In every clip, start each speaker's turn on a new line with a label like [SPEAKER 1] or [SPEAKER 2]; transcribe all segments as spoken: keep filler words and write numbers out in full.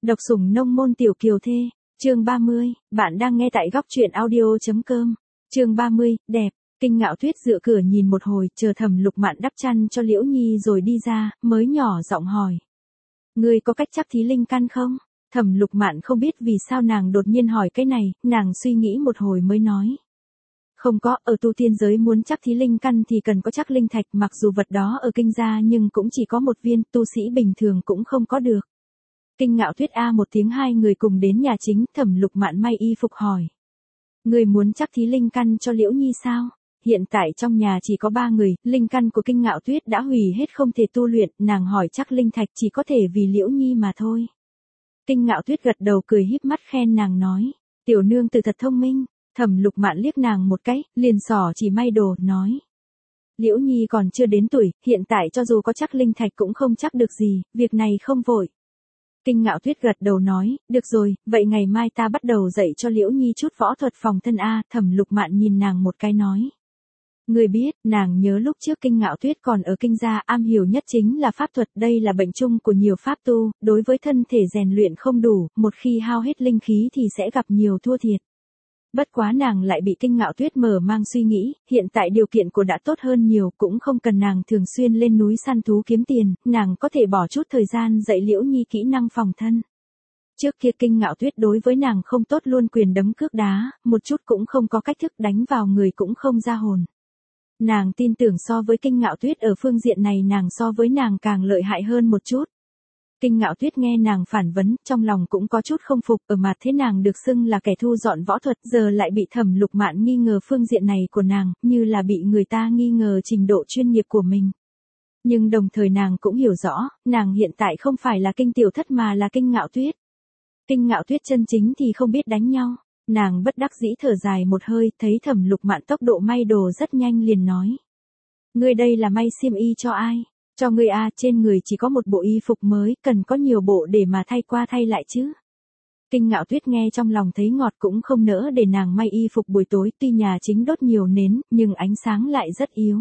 [SPEAKER 1] Độc sủng nông môn tiểu kiều thê, chương ba mươi, bạn đang nghe tại góc truyện audio.com, chương ba mươi, đẹp, Kinh Ngạo Tuyết dựa cửa nhìn một hồi, chờ Thẩm Lục Mạn đắp chăn cho Liễu Nhi rồi đi ra, mới nhỏ giọng hỏi. Ngươi có cách chắc thí linh căn không? Thẩm Lục Mạn không biết vì sao nàng đột nhiên hỏi cái này, nàng suy nghĩ một hồi mới nói. Không có, ở tu tiên giới muốn chắc thí linh căn thì cần có chắc linh thạch, mặc dù vật đó ở kinh gia nhưng cũng chỉ có một viên, tu sĩ bình thường cũng không có được. Kinh Ngạo Tuyết a một tiếng, hai người cùng đến nhà chính, Thẩm Lục Mạn may y phục hỏi. Người muốn chắc thí linh căn cho Liễu Nhi sao? Hiện tại trong nhà chỉ có ba người, linh căn của Kinh Ngạo Tuyết đã hủy hết không thể tu luyện, nàng hỏi chắc linh thạch chỉ có thể vì Liễu Nhi mà thôi. Kinh Ngạo Tuyết gật đầu cười híp mắt khen nàng nói, tiểu nương tử thật thông minh. Thẩm Lục Mạn liếc nàng một cái, liền xỏ chỉ may đồ, nói. Liễu Nhi còn chưa đến tuổi, hiện tại cho dù có chắc linh thạch cũng không chắc được gì, việc này không vội. Kinh Ngạo Tuyết gật đầu nói, được rồi, vậy ngày mai ta bắt đầu dạy cho Liễu Nhi chút võ thuật phòng thân a. Thẩm Lục Mạn nhìn nàng một cái nói. Người biết, nàng nhớ lúc trước Kinh Ngạo Tuyết còn ở kinh gia, am hiểu nhất chính là pháp thuật, đây là bệnh chung của nhiều pháp tu, đối với thân thể rèn luyện không đủ, một khi hao hết linh khí thì sẽ gặp nhiều thua thiệt. Bất quá nàng lại bị Kinh Ngạo Tuyết mở mang suy nghĩ, hiện tại điều kiện của đã tốt hơn nhiều, cũng không cần nàng thường xuyên lên núi săn thú kiếm tiền, nàng có thể bỏ chút thời gian dạy Liễu Nhi kỹ năng phòng thân. Trước kia Kinh Ngạo Tuyết đối với nàng không tốt, luôn quyền đấm cước đá, một chút cũng không có cách thức, đánh vào người cũng không ra hồn. Nàng tin tưởng so với Kinh Ngạo Tuyết ở phương diện này nàng so với nàng càng lợi hại hơn một chút. Kinh Ngạo Tuyết nghe nàng phản vấn, trong lòng cũng có chút không phục, ở mặt thế nàng được xưng là kẻ thu dọn võ thuật, giờ lại bị Thẩm Lục Mạn nghi ngờ phương diện này của nàng, như là bị người ta nghi ngờ trình độ chuyên nghiệp của mình. Nhưng đồng thời nàng cũng hiểu rõ, nàng hiện tại không phải là Kinh Tiểu Thất mà là Kinh Ngạo Tuyết. Kinh Ngạo Tuyết chân chính thì không biết đánh nhau, nàng bất đắc dĩ thở dài một hơi, thấy Thẩm Lục Mạn tốc độ may đồ rất nhanh liền nói. Ngươi đây là may xiêm y cho ai? Cho ngươi a, trên người chỉ có một bộ y phục mới, cần có nhiều bộ để mà thay qua thay lại chứ. Kinh Ngạo Tuyết nghe trong lòng thấy ngọt, cũng không nỡ để nàng may y phục buổi tối, tuy nhà chính đốt nhiều nến, nhưng ánh sáng lại rất yếu.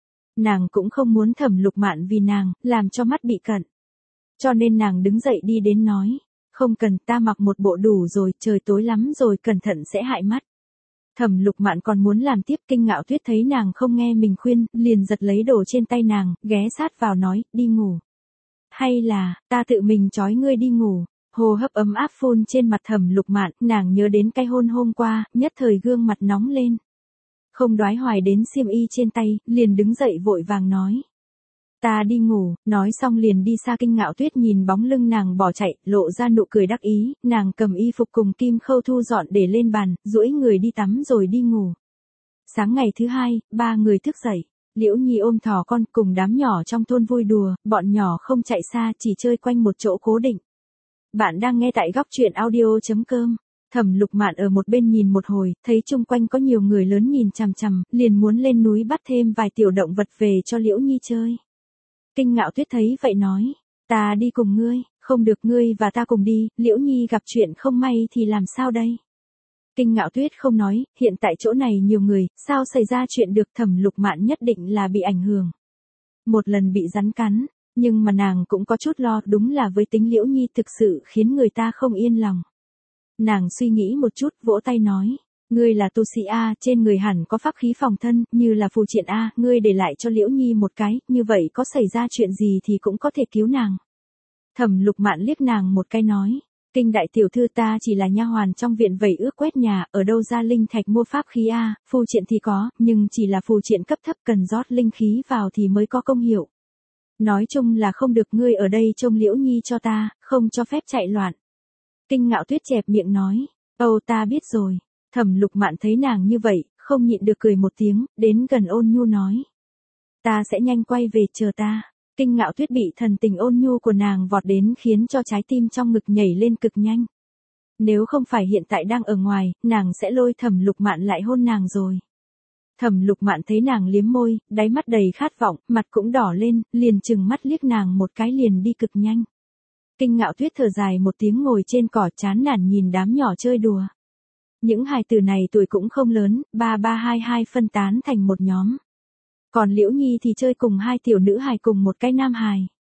[SPEAKER 1] Nàng cũng không muốn Thẩm Lục Mạn vì nàng, làm cho mắt bị cận. Cho nên nàng đứng dậy đi đến nói, không cần, ta mặc một bộ đủ rồi, trời tối lắm rồi, cẩn thận sẽ hại mắt. Thẩm Lục Mạn còn muốn làm tiếp, Kinh Ngạo Tuyết thấy nàng không nghe mình khuyên, liền giật lấy đồ trên tay nàng, ghé sát vào nói, đi ngủ. Hay là, ta tự mình trói ngươi đi ngủ. Hô hấp ấm áp phun trên mặt Thẩm Lục Mạn, nàng nhớ đến cái hôn hôm qua, nhất thời gương mặt nóng lên. Không đoái hoài đến xiêm y trên tay, liền đứng dậy vội vàng nói. Ta đi ngủ, nói xong liền đi xa. Kinh Ngạo Tuyết nhìn bóng lưng nàng bỏ chạy, lộ ra nụ cười đắc ý, nàng cầm y phục cùng kim khâu thu dọn để lên bàn, duỗi người đi tắm rồi đi ngủ. Sáng ngày thứ hai, ba người thức dậy, Liễu Nhi ôm thỏ con cùng đám nhỏ trong thôn vui đùa, bọn nhỏ không chạy xa, chỉ chơi quanh một chỗ cố định. Bạn đang nghe tại góc truyện audio.com. Thẩm Lục Mạn ở một bên nhìn một hồi, thấy chung quanh có nhiều người lớn nhìn chằm chằm, liền muốn lên núi bắt thêm vài tiểu động vật về cho Liễu Nhi chơi. Kinh Ngạo Tuyết thấy vậy nói, ta đi cùng ngươi. Không được, ngươi và ta cùng đi, Liễu Nhi gặp chuyện không may thì làm sao đây? Kinh Ngạo Tuyết không nói, hiện tại chỗ này nhiều người, sao xảy ra chuyện được. Thẩm Lục Mạn nhất định là bị ảnh hưởng. Một lần bị rắn cắn, nhưng mà nàng cũng có chút lo, đúng là với tính Liễu Nhi thực sự khiến người ta không yên lòng. Nàng suy nghĩ một chút, vỗ tay nói. Ngươi là tu sĩ A, trên người hẳn có pháp khí phòng thân, như là phù triện A, ngươi để lại cho Liễu Nhi một cái, như vậy có xảy ra chuyện gì thì cũng có thể cứu nàng. Thẩm Lục Mạn liếc nàng một cái nói, Kinh đại tiểu thư, ta chỉ là nha hoàn trong viện vẩy ước quét nhà, ở đâu ra linh thạch mua pháp khí A, phù triện thì có, nhưng chỉ là phù triện cấp thấp, cần rót linh khí vào thì mới có công hiệu. Nói chung là không được, ngươi ở đây trông Liễu Nhi cho ta, không cho phép chạy loạn. Kinh Ngạo Tuyết chẹp miệng nói, âu ta biết rồi. Thẩm Lục Mạn thấy nàng như vậy, không nhịn được cười một tiếng, đến gần ôn nhu nói. Ta sẽ nhanh quay về, chờ ta. Kinh Ngạo Tuyết bị thần tình ôn nhu của nàng vọt đến khiến cho trái tim trong ngực nhảy lên cực nhanh. Nếu không phải hiện tại đang ở ngoài, nàng sẽ lôi Thẩm Lục Mạn lại hôn nàng rồi. Thẩm Lục Mạn thấy nàng liếm môi, đáy mắt đầy khát vọng, mặt cũng đỏ lên, liền trừng mắt liếc nàng một cái liền đi cực nhanh. Kinh Ngạo Tuyết thở dài một tiếng, ngồi trên cỏ chán nản nhìn đám nhỏ chơi đùa. Những hài tử này tuổi cũng không lớn, ba ba hai hai phân tán thành một nhóm. Còn Liễu Nhi thì chơi cùng hai tiểu nữ hài cùng một cái nam hài.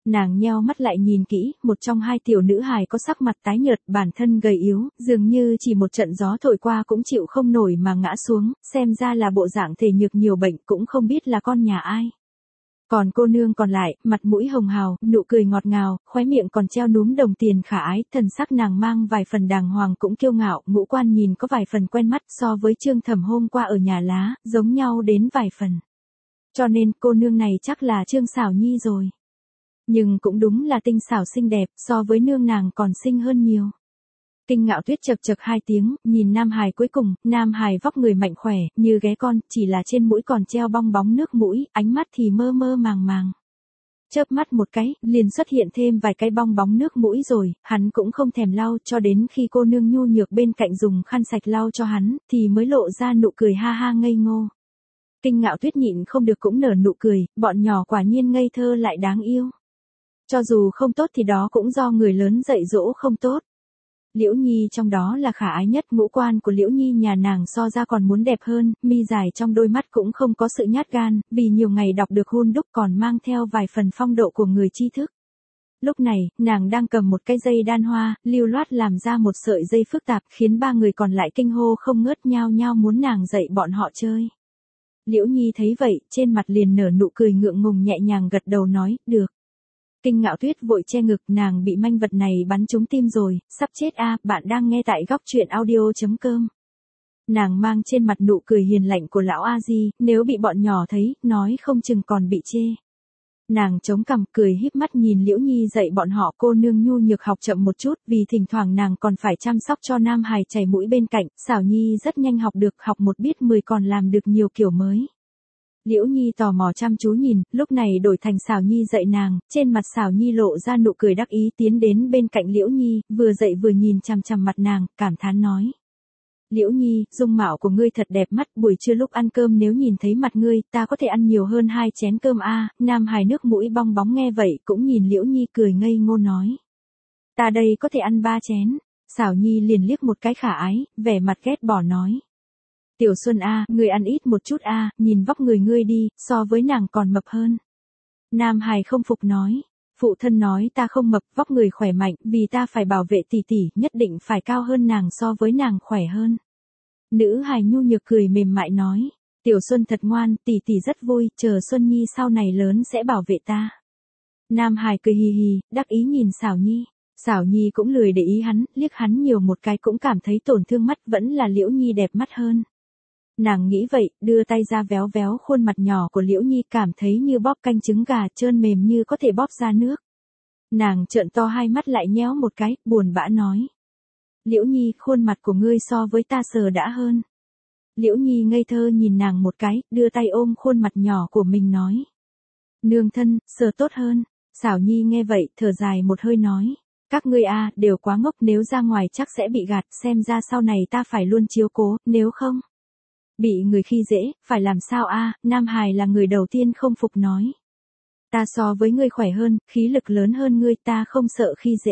[SPEAKER 1] Nàng nheo mắt lại nhìn kỹ, một trong hai tiểu nữ hài có sắc mặt tái nhợt, bản thân gầy yếu, dường như chỉ một trận gió thổi qua cũng chịu không nổi mà ngã xuống, xem ra là bộ dạng thể nhược nhiều bệnh, cũng không biết là con nhà ai. Còn cô nương còn lại, mặt mũi hồng hào, nụ cười ngọt ngào, khóe miệng còn treo núm đồng tiền khả ái, thần sắc nàng mang vài phần đàng hoàng cũng kiêu ngạo, ngũ quan nhìn có vài phần quen mắt, so với Trương Thẩm hôm qua ở nhà lá, giống nhau đến vài phần. Cho nên cô nương này chắc là Trương Xảo Nhi rồi. Nhưng cũng đúng là tinh xảo xinh đẹp, so với nương nàng còn xinh hơn nhiều. Kinh Ngạo Tuyết chậc chậc hai tiếng, nhìn Nam Hải cuối cùng, Nam Hải vóc người mạnh khỏe, như ghé con, chỉ là trên mũi còn treo bong bóng nước mũi, ánh mắt thì mơ mơ màng màng. Chớp mắt một cái, liền xuất hiện thêm vài cái bong bóng nước mũi rồi, hắn cũng không thèm lau, cho đến khi cô nương nhu nhược bên cạnh dùng khăn sạch lau cho hắn, thì mới lộ ra nụ cười ha ha ngây ngô. Kinh Ngạo Tuyết nhịn không được cũng nở nụ cười, bọn nhỏ quả nhiên ngây thơ lại đáng yêu. Cho dù không tốt thì đó cũng do người lớn dạy dỗ không tốt. Liễu Nhi trong đó là khả ái nhất, ngũ quan của Liễu Nhi nhà nàng so ra còn muốn đẹp hơn, mi dài trong đôi mắt cũng không có sự nhát gan, vì nhiều ngày đọc được hun đúc còn mang theo vài phần phong độ của người tri thức. Lúc này, nàng đang cầm một cái dây đan hoa, lưu loát làm ra một sợi dây phức tạp, khiến ba người còn lại kinh hô không ngớt, nhao nhao muốn nàng dạy bọn họ chơi. Liễu Nhi thấy vậy, trên mặt liền nở nụ cười ngượng ngùng, nhẹ nhàng gật đầu nói, được. Kinh Ngạo Tuyết vội che ngực, nàng bị manh vật này bắn trúng tim rồi, sắp chết a. Bạn đang nghe tại góc truyện audio chấm com. Nàng mang trên mặt nụ cười hiền lạnh của lão A Di, nếu bị bọn nhỏ thấy, nói không chừng còn bị chê. Nàng chống cằm cười híp mắt nhìn Liễu Nhi dạy bọn họ, cô nương nhu nhược học chậm một chút, vì thỉnh thoảng nàng còn phải chăm sóc cho Nam Hải chảy mũi bên cạnh, Xảo Nhi rất nhanh học được, học một biết mười còn làm được nhiều kiểu mới. Liễu Nhi tò mò chăm chú nhìn, lúc này đổi thành Xảo Nhi dạy nàng, trên mặt Xảo Nhi lộ ra nụ cười đắc ý, tiến đến bên cạnh Liễu Nhi, vừa dạy vừa nhìn chằm chằm mặt nàng, cảm thán nói. Liễu Nhi, dung mạo của ngươi thật đẹp mắt, buổi trưa lúc ăn cơm nếu nhìn thấy mặt ngươi, ta có thể ăn nhiều hơn hai chén cơm a. Nam Hải nước mũi bong bóng nghe vậy cũng nhìn Liễu Nhi cười ngây ngô nói. Ta đây có thể ăn ba chén. Xảo Nhi liền liếc một cái khả ái, vẻ mặt ghét bỏ nói. Tiểu Xuân a, ngươi ăn ít một chút a, nhìn vóc người ngươi đi, so với nàng còn mập hơn. Nam Hải không phục nói. Phụ thân nói ta không mập, vóc người khỏe mạnh, vì ta phải bảo vệ tỷ tỷ, nhất định phải cao hơn nàng so với nàng khỏe hơn. Nữ hài nhu nhược cười mềm mại nói, Tiểu Xuân thật ngoan, tỷ tỷ rất vui, chờ Xuân Nhi sau này lớn sẽ bảo vệ ta. Nam Hải cười hì hì, đắc ý nhìn Xảo Nhi. Xảo Nhi cũng lười để ý hắn, liếc hắn nhiều một cái cũng cảm thấy tổn thương mắt, vẫn là Liễu Nhi đẹp mắt hơn. Nàng nghĩ vậy, đưa tay ra véo véo khuôn mặt nhỏ của Liễu Nhi, cảm thấy như bóp canh trứng gà, trơn mềm như có thể bóp ra nước. Nàng trợn to hai mắt lại nhéo một cái, buồn bã nói. Liễu Nhi, khuôn mặt của ngươi so với ta sờ đã hơn. Liễu Nhi ngây thơ nhìn nàng một cái, đưa tay ôm khuôn mặt nhỏ của mình nói. Nương thân, sờ tốt hơn. Xảo Nhi nghe vậy, thở dài một hơi nói. Các ngươi a, đều quá ngốc, nếu ra ngoài chắc sẽ bị gạt, xem ra sau này ta phải luôn chiếu cố, nếu không. Bị người khi dễ, phải làm sao a? Nam Hải là người đầu tiên không phục nói. Ta so với ngươi khỏe hơn, khí lực lớn hơn ngươi, ta không sợ khi dễ.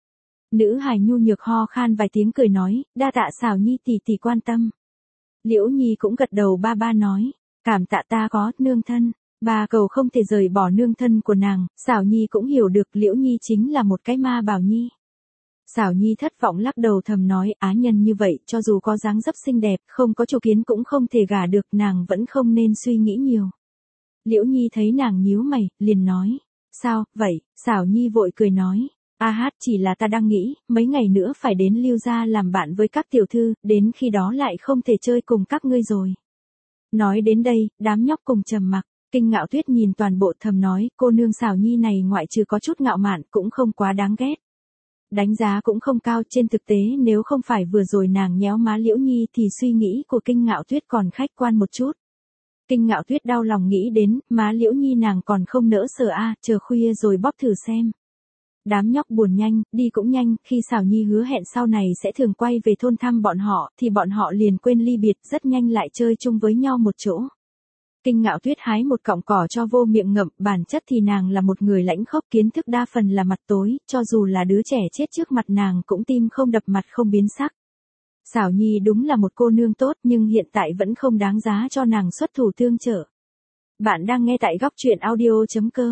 [SPEAKER 1] Nữ hài nhu nhược ho khan vài tiếng cười nói, đa tạ Xảo Nhi tỷ tỷ quan tâm. Liễu Nhi cũng gật đầu ba ba nói, cảm tạ ta có, nương thân. Bà cầu không thể rời bỏ nương thân của nàng, Xảo Nhi cũng hiểu được Liễu Nhi chính là một cái ma bảo nhi. Xảo Nhi thất vọng lắc đầu thầm nói, á nhân như vậy, cho dù có dáng dấp xinh đẹp, không có chủ kiến cũng không thể gả được, nàng vẫn không nên suy nghĩ nhiều. Liễu Nhi thấy nàng nhíu mày, liền nói, sao, vậy, Xảo Nhi vội cười nói, a hát chỉ là ta đang nghĩ, mấy ngày nữa phải đến Lưu gia làm bạn với các tiểu thư, đến khi đó lại không thể chơi cùng các ngươi rồi. Nói đến đây, đám nhóc cùng trầm mặc. Kinh Ngạo Tuyết nhìn toàn bộ thầm nói, cô nương Xảo Nhi này ngoại trừ có chút ngạo mạn cũng không quá đáng ghét. Đánh giá cũng không cao, trên thực tế nếu không phải vừa rồi nàng nhéo má Liễu Nhi thì suy nghĩ của Kinh Ngạo Tuyết còn khách quan một chút. Kinh Ngạo Tuyết đau lòng nghĩ đến, má Liễu Nhi nàng còn không nỡ sờ a, chờ khuya rồi bóp thử xem. Đám nhóc buồn nhanh, đi cũng nhanh, khi Xảo Nhi hứa hẹn sau này sẽ thường quay về thôn thăm bọn họ, thì bọn họ liền quên ly biệt, rất nhanh lại chơi chung với nhau một chỗ. Kinh Ngạo Tuyết hái một cọng cỏ cho vô miệng ngậm, bản chất thì nàng là một người lãnh khốc, kiến thức đa phần là mặt tối, cho dù là đứa trẻ chết trước mặt nàng cũng tim không đập mặt không biến sắc. Xảo Nhi đúng là một cô nương tốt nhưng hiện tại vẫn không đáng giá cho nàng xuất thủ tương trợ. Bạn đang nghe tại góc truyện audio chấm com.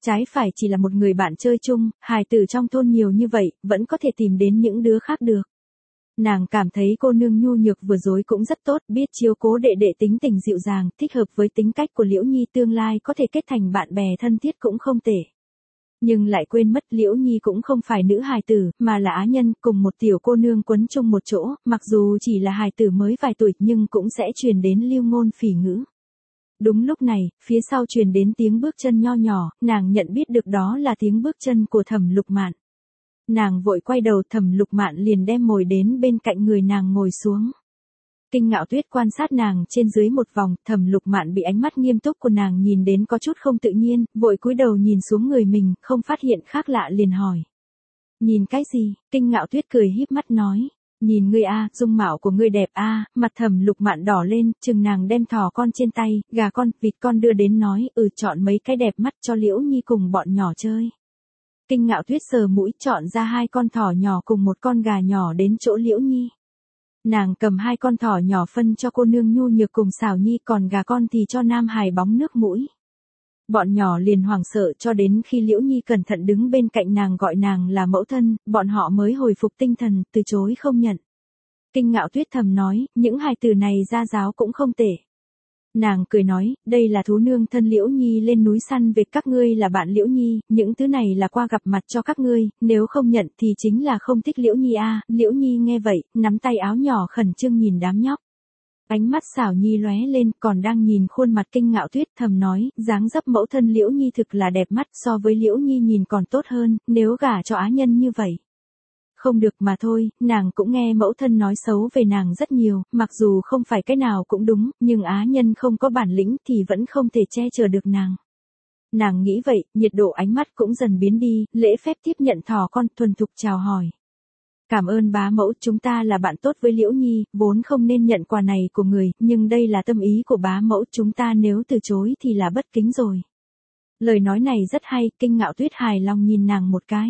[SPEAKER 1] trái phải chỉ là một người bạn chơi chung, hài tử trong thôn nhiều như vậy, vẫn có thể tìm đến những đứa khác được. Nàng cảm thấy cô nương nhu nhược vừa rồi cũng rất tốt, biết chiếu cố đệ đệ tính tình dịu dàng, thích hợp với tính cách của Liễu Nhi, tương lai có thể kết thành bạn bè thân thiết cũng không tệ. Nhưng lại quên mất Liễu Nhi cũng không phải nữ hài tử, mà là á nhân, cùng một tiểu cô nương quấn chung một chỗ, mặc dù chỉ là hài tử mới vài tuổi nhưng cũng sẽ truyền đến lưu ngôn phỉ ngữ. Đúng lúc này, phía sau truyền đến tiếng bước chân nho nhỏ, nàng nhận biết được đó là tiếng bước chân của Thẩm Lục Mạn. Nàng vội quay đầu, Thẩm Lục Mạn liền đem mồi đến bên cạnh người nàng ngồi xuống. Kinh Ngạo Tuyết quan sát nàng trên dưới một vòng, Thẩm Lục Mạn bị ánh mắt nghiêm túc của nàng nhìn đến có chút không tự nhiên, vội cúi đầu nhìn xuống người mình, không phát hiện khác lạ liền hỏi. Nhìn cái gì? Kinh Ngạo Tuyết cười híp mắt nói. Nhìn ngươi a, dung mạo của ngươi đẹp a. Mặt Thẩm Lục Mạn đỏ lên, chừng nàng đem thỏ con trên tay, gà con, vịt con đưa đến nói, ừ chọn mấy cái đẹp mắt cho Liễu Nhi cùng bọn nhỏ chơi. Kinh Ngạo Tuyết sờ mũi chọn ra hai con thỏ nhỏ cùng một con gà nhỏ đến chỗ Liễu Nhi. Nàng cầm hai con thỏ nhỏ phân cho cô nương nhu nhược cùng Xảo Nhi, còn gà con thì cho Nam Hải bóng nước mũi. Bọn nhỏ liền hoảng sợ cho đến khi Liễu Nhi cẩn thận đứng bên cạnh nàng gọi nàng là mẫu thân, bọn họ mới hồi phục tinh thần, từ chối không nhận. Kinh Ngạo Tuyết thầm nói, những hài tử này gia giáo cũng không tệ. Nàng cười nói, đây là thú nương thân Liễu Nhi lên núi săn vịt, các ngươi là bạn Liễu Nhi, những thứ này là qua gặp mặt cho các ngươi, nếu không nhận thì chính là không thích Liễu Nhi a. Liễu Nhi nghe vậy, nắm tay áo nhỏ khẩn trương nhìn đám nhóc. Ánh mắt Xảo Nhi lóe lên, còn đang nhìn khuôn mặt Kinh Ngạo Tuyết thầm nói, dáng dấp mẫu thân Liễu Nhi thực là đẹp mắt, so với Liễu Nhi nhìn còn tốt hơn, nếu gả cho á nhân như vậy. Không được mà thôi, nàng cũng nghe mẫu thân nói xấu về nàng rất nhiều, mặc dù không phải cái nào cũng đúng, nhưng á nhân không có bản lĩnh thì vẫn không thể che chở được nàng. Nàng nghĩ vậy, nhiệt độ ánh mắt cũng dần biến đi, lễ phép tiếp nhận thỏ con, thuần thục chào hỏi. Cảm ơn bá mẫu, chúng ta là bạn tốt với Liễu Nhi, vốn không nên nhận quà này của người, nhưng đây là tâm ý của bá mẫu, chúng ta nếu từ chối thì là bất kính rồi. Lời nói này rất hay, Kinh Ngạo Tuyết hài lòng nhìn nàng một cái.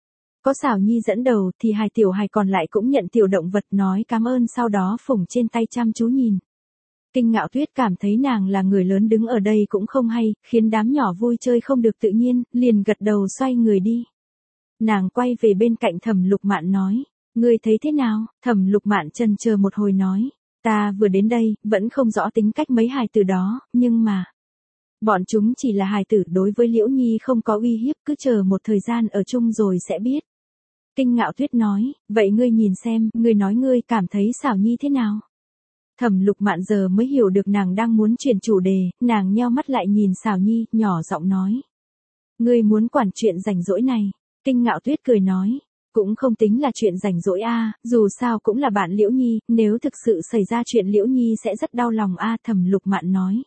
[SPEAKER 1] Có Xảo Nhi dẫn đầu thì hài tiểu hài còn lại cũng nhận tiểu động vật nói cảm ơn, sau đó phủng trên tay chăm chú nhìn. Kinh Ngạo Tuyết cảm thấy nàng là người lớn đứng ở đây cũng không hay, khiến đám nhỏ vui chơi không được tự nhiên, liền gật đầu xoay người đi. Nàng quay về bên cạnh Thẩm Lục Mạn nói, ngươi thấy thế nào? Thẩm Lục Mạn chần chờ một hồi nói, ta vừa đến đây, vẫn không rõ tính cách mấy hài tử đó, nhưng mà... Bọn chúng chỉ là hài tử, đối với Liễu Nhi không có uy hiếp, cứ chờ một thời gian ở chung rồi sẽ biết. Kinh Ngạo Tuyết nói, vậy ngươi nhìn xem, ngươi nói ngươi cảm thấy Xảo Nhi thế nào? Thẩm Lục Mạn giờ mới hiểu được nàng đang muốn chuyển chủ đề, nàng nheo mắt lại nhìn Xảo Nhi, nhỏ giọng nói. Ngươi muốn quản chuyện rảnh rỗi này. Kinh Ngạo Tuyết cười nói, cũng không tính là chuyện rảnh rỗi a, dù sao cũng là bạn Liễu Nhi, nếu thực sự xảy ra chuyện Liễu Nhi sẽ rất đau lòng a. Thẩm Lục Mạn nói.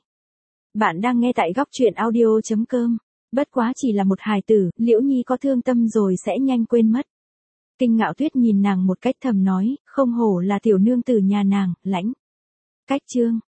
[SPEAKER 1] Bạn đang nghe tại góc truyện audio chấm com. Bất quá chỉ là một hài tử, Liễu Nhi có thương tâm rồi sẽ nhanh quên mất. Kinh Ngạo Tuyết nhìn nàng một cách thầm nói, không hổ là tiểu nương tử nhà nàng, lãnh. Cách chương